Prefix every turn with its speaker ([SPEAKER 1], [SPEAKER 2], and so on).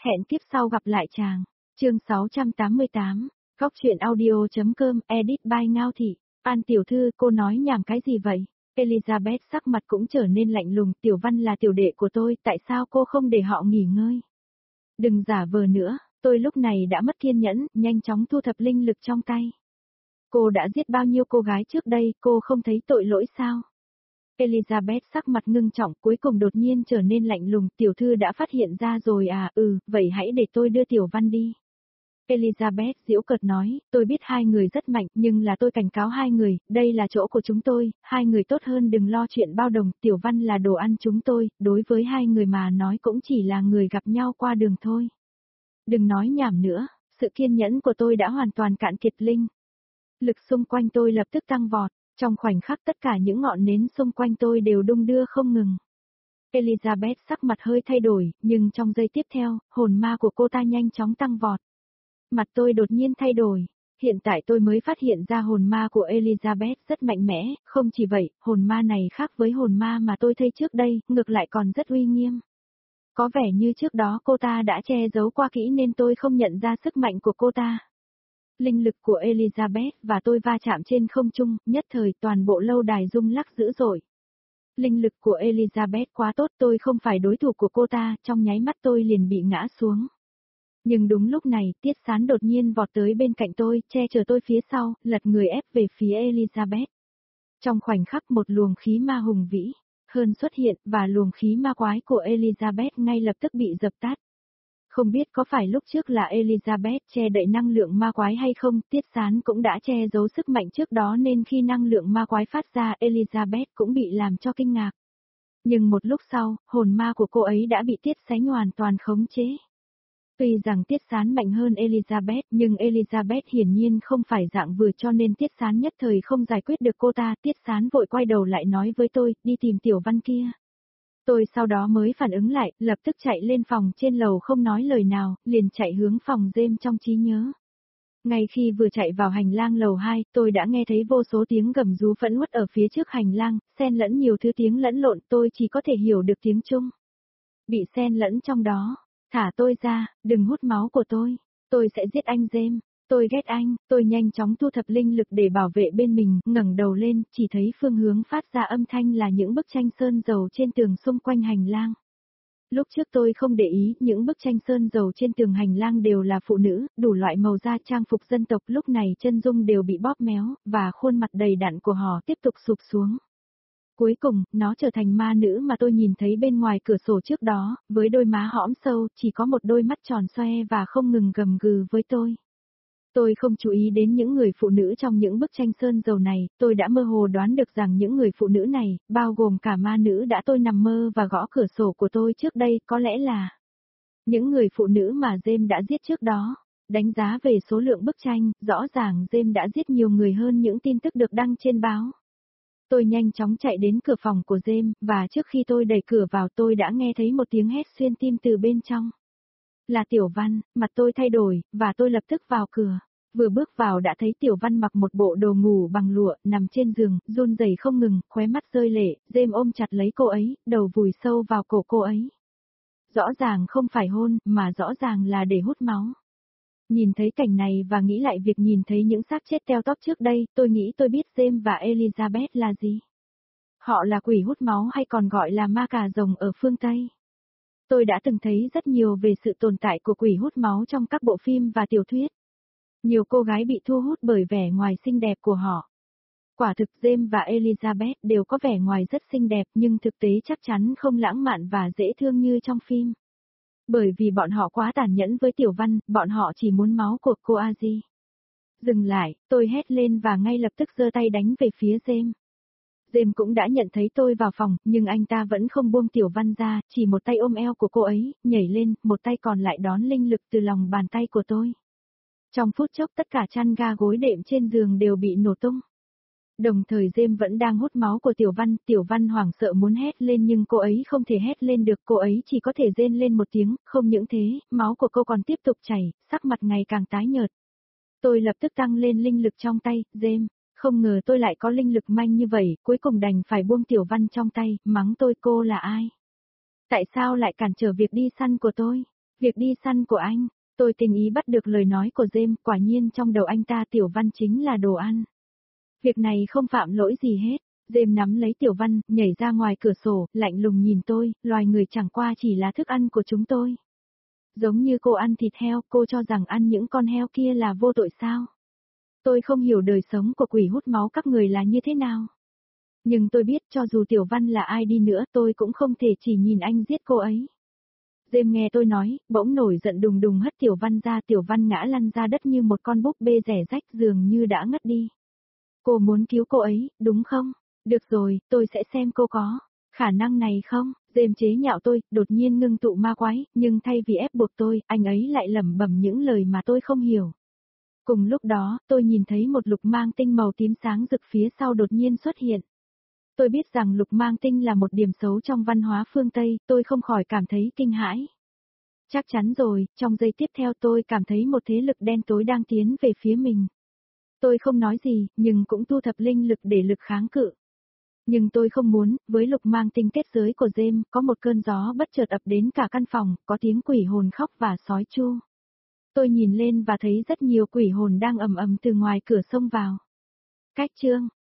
[SPEAKER 1] Hẹn kiếp sau gặp lại chàng. Chương 688, Góc truyện audio.com, edit by Ngao Thị. An tiểu thư, cô nói nhảm cái gì vậy? Elizabeth sắc mặt cũng trở nên lạnh lùng, Tiểu Văn là tiểu đệ của tôi, tại sao cô không để họ nghỉ ngơi? Đừng giả vờ nữa, tôi lúc này đã mất kiên nhẫn, nhanh chóng thu thập linh lực trong tay. Cô đã giết bao nhiêu cô gái trước đây, cô không thấy tội lỗi sao? Elizabeth sắc mặt ngưng trọng, cuối cùng đột nhiên trở nên lạnh lùng, tiểu thư đã phát hiện ra rồi à, vậy hãy để tôi đưa Tiểu Văn đi. Elizabeth giễu cợt nói, tôi biết hai người rất mạnh, nhưng là tôi cảnh cáo hai người, đây là chỗ của chúng tôi, hai người tốt hơn đừng lo chuyện bao đồng, Tiểu Văn là đồ ăn chúng tôi, đối với hai người mà nói cũng chỉ là người gặp nhau qua đường thôi. Đừng nói nhảm nữa, sự kiên nhẫn của tôi đã hoàn toàn cạn kiệt linh. Lực xung quanh tôi lập tức tăng vọt, trong khoảnh khắc tất cả những ngọn nến xung quanh tôi đều đung đưa không ngừng. Elizabeth sắc mặt hơi thay đổi, nhưng trong giây tiếp theo, hồn ma của cô ta nhanh chóng tăng vọt. Mặt tôi đột nhiên thay đổi, hiện tại tôi mới phát hiện ra hồn ma của Elizabeth rất mạnh mẽ, không chỉ vậy, hồn ma này khác với hồn ma mà tôi thấy trước đây, ngược lại còn rất uy nghiêm. Có vẻ như trước đó cô ta đã che giấu qua kỹ nên tôi không nhận ra sức mạnh của cô ta. Linh lực của Elizabeth và tôi va chạm trên không trung, nhất thời toàn bộ lâu đài rung lắc dữ dội. Linh lực của Elizabeth quá tốt, tôi không phải đối thủ của cô ta, trong nháy mắt tôi liền bị ngã xuống. Nhưng đúng lúc này, Tiết Sán đột nhiên vọt tới bên cạnh tôi, che chở tôi phía sau, lật người ép về phía Elizabeth. Trong khoảnh khắc một luồng khí ma hùng vĩ hơn xuất hiện, và luồng khí ma quái của Elizabeth ngay lập tức bị dập tắt. Không biết có phải lúc trước là Elizabeth che đậy năng lượng ma quái hay không, Tiết Sán cũng đã che giấu sức mạnh trước đó nên khi năng lượng ma quái phát ra, Elizabeth cũng bị làm cho kinh ngạc. Nhưng một lúc sau, hồn ma của cô ấy đã bị Tiết Sánh hoàn toàn khống chế. Tuy rằng Tiết Sán mạnh hơn Elizabeth, nhưng Elizabeth hiển nhiên không phải dạng vừa cho nên Tiết Sán nhất thời không giải quyết được cô ta. Tiết Sán vội quay đầu lại nói với tôi, đi tìm Tiểu Văn kia. Tôi sau đó mới phản ứng lại, lập tức chạy lên phòng trên lầu không nói lời nào, liền chạy hướng phòng James trong trí nhớ. Ngay khi vừa chạy vào hành lang lầu 2, tôi đã nghe thấy vô số tiếng gầm rú phẫn uất ở phía trước hành lang, xen lẫn nhiều thứ tiếng lẫn lộn, tôi chỉ có thể hiểu được tiếng Trung. Bị xen lẫn trong đó. Thả tôi ra, đừng hút máu của tôi sẽ giết anh James, tôi ghét anh, tôi nhanh chóng thu thập linh lực để bảo vệ bên mình, ngẩng đầu lên, chỉ thấy phương hướng phát ra âm thanh là những bức tranh sơn dầu trên tường xung quanh hành lang. Lúc trước tôi không để ý, những bức tranh sơn dầu trên tường hành lang đều là phụ nữ, đủ loại màu da trang phục dân tộc, lúc này chân dung đều bị bóp méo, và khuôn mặt đầy đặn của họ tiếp tục sụp xuống. Cuối cùng, nó trở thành ma nữ mà tôi nhìn thấy bên ngoài cửa sổ trước đó, với đôi má hõm sâu, chỉ có một đôi mắt tròn xoe và không ngừng gầm gừ với tôi. Tôi không chú ý đến những người phụ nữ trong những bức tranh sơn dầu này, tôi đã mơ hồ đoán được rằng những người phụ nữ này, bao gồm cả ma nữ đã tôi nằm mơ và gõ cửa sổ của tôi trước đây, có lẽ là những người phụ nữ mà James đã giết trước đó. Đánh giá về số lượng bức tranh, rõ ràng James đã giết nhiều người hơn những tin tức được đăng trên báo. Tôi nhanh chóng chạy đến cửa phòng của James, và trước khi tôi đẩy cửa vào tôi đã nghe thấy một tiếng hét xuyên tim từ bên trong. Là Tiểu Văn, mặt tôi thay đổi, và tôi lập tức vào cửa. Vừa bước vào đã thấy Tiểu Văn mặc một bộ đồ ngủ bằng lụa, nằm trên giường, run rẩy không ngừng, khóe mắt rơi lệ, James ôm chặt lấy cô ấy, đầu vùi sâu vào cổ cô ấy. Rõ ràng không phải hôn, mà rõ ràng là để hút máu. Nhìn thấy cảnh này và nghĩ lại việc nhìn thấy những xác chết teo tóp trước đây, tôi nghĩ tôi biết James và Elizabeth là gì. Họ là quỷ hút máu hay còn gọi là ma cà rồng ở phương Tây. Tôi đã từng thấy rất nhiều về sự tồn tại của quỷ hút máu trong các bộ phim và tiểu thuyết. Nhiều cô gái bị thu hút bởi vẻ ngoài xinh đẹp của họ. Quả thực James và Elizabeth đều có vẻ ngoài rất xinh đẹp nhưng thực tế chắc chắn không lãng mạn và dễ thương như trong phim. Bởi vì bọn họ quá tàn nhẫn với Tiểu Văn, bọn họ chỉ muốn máu của cô Aji. Dừng lại, tôi hét lên và ngay lập tức giơ tay đánh về phía James. James cũng đã nhận thấy tôi vào phòng, nhưng anh ta vẫn không buông Tiểu Văn ra, chỉ một tay ôm eo của cô ấy, nhảy lên, một tay còn lại đón linh lực từ lòng bàn tay của tôi. Trong phút chốc tất cả chăn ga gối đệm trên giường đều bị nổ tung. Đồng thời James vẫn đang hút máu của Tiểu Văn hoảng sợ muốn hét lên nhưng cô ấy không thể hét lên được, cô ấy chỉ có thể rên lên một tiếng, không những thế, máu của cô còn tiếp tục chảy, sắc mặt ngày càng tái nhợt. Tôi lập tức tăng lên linh lực trong tay, James, không ngờ tôi lại có linh lực manh như vậy, cuối cùng đành phải buông Tiểu Văn trong tay, mắng tôi cô là ai? Tại sao lại cản trở việc đi săn của tôi? Việc đi săn của anh, tôi tình ý bắt được lời nói của James, quả nhiên trong đầu anh ta Tiểu Văn chính là đồ ăn. Việc này không phạm lỗi gì hết. James nắm lấy Tiểu Văn, nhảy ra ngoài cửa sổ, lạnh lùng nhìn tôi, loài người chẳng qua chỉ là thức ăn của chúng tôi. Giống như cô ăn thịt heo, cô cho rằng ăn những con heo kia là vô tội sao? Tôi không hiểu đời sống của quỷ hút máu các người là như thế nào. Nhưng tôi biết cho dù Tiểu Văn là ai đi nữa tôi cũng không thể chỉ nhìn anh giết cô ấy. James nghe tôi nói, bỗng nổi giận đùng đùng hất Tiểu Văn ra, Tiểu Văn ngã lăn ra đất như một con búp bê rẻ rách dường như đã ngất đi. Cô muốn cứu cô ấy, đúng không? Được rồi, tôi sẽ xem cô có khả năng này không? James chế nhạo tôi, đột nhiên ngưng tụ ma quái, nhưng thay vì ép buộc tôi, anh ấy lại lẩm bẩm những lời mà tôi không hiểu. Cùng lúc đó, tôi nhìn thấy một lục mang tinh màu tím sáng rực phía sau đột nhiên xuất hiện. Tôi biết rằng lục mang tinh là một điểm xấu trong văn hóa phương Tây, tôi không khỏi cảm thấy kinh hãi. Chắc chắn rồi, trong giây tiếp theo tôi cảm thấy một thế lực đen tối đang tiến về phía mình. Tôi không nói gì, nhưng cũng thu thập linh lực để lực kháng cự. Nhưng tôi không muốn, với lục mang tinh kết giới của James, có một cơn gió bất chợt ập đến cả căn phòng, có tiếng quỷ hồn khóc và sói chu. Tôi nhìn lên và thấy rất nhiều quỷ hồn đang ầm ầm từ ngoài cửa xông vào. Cách chương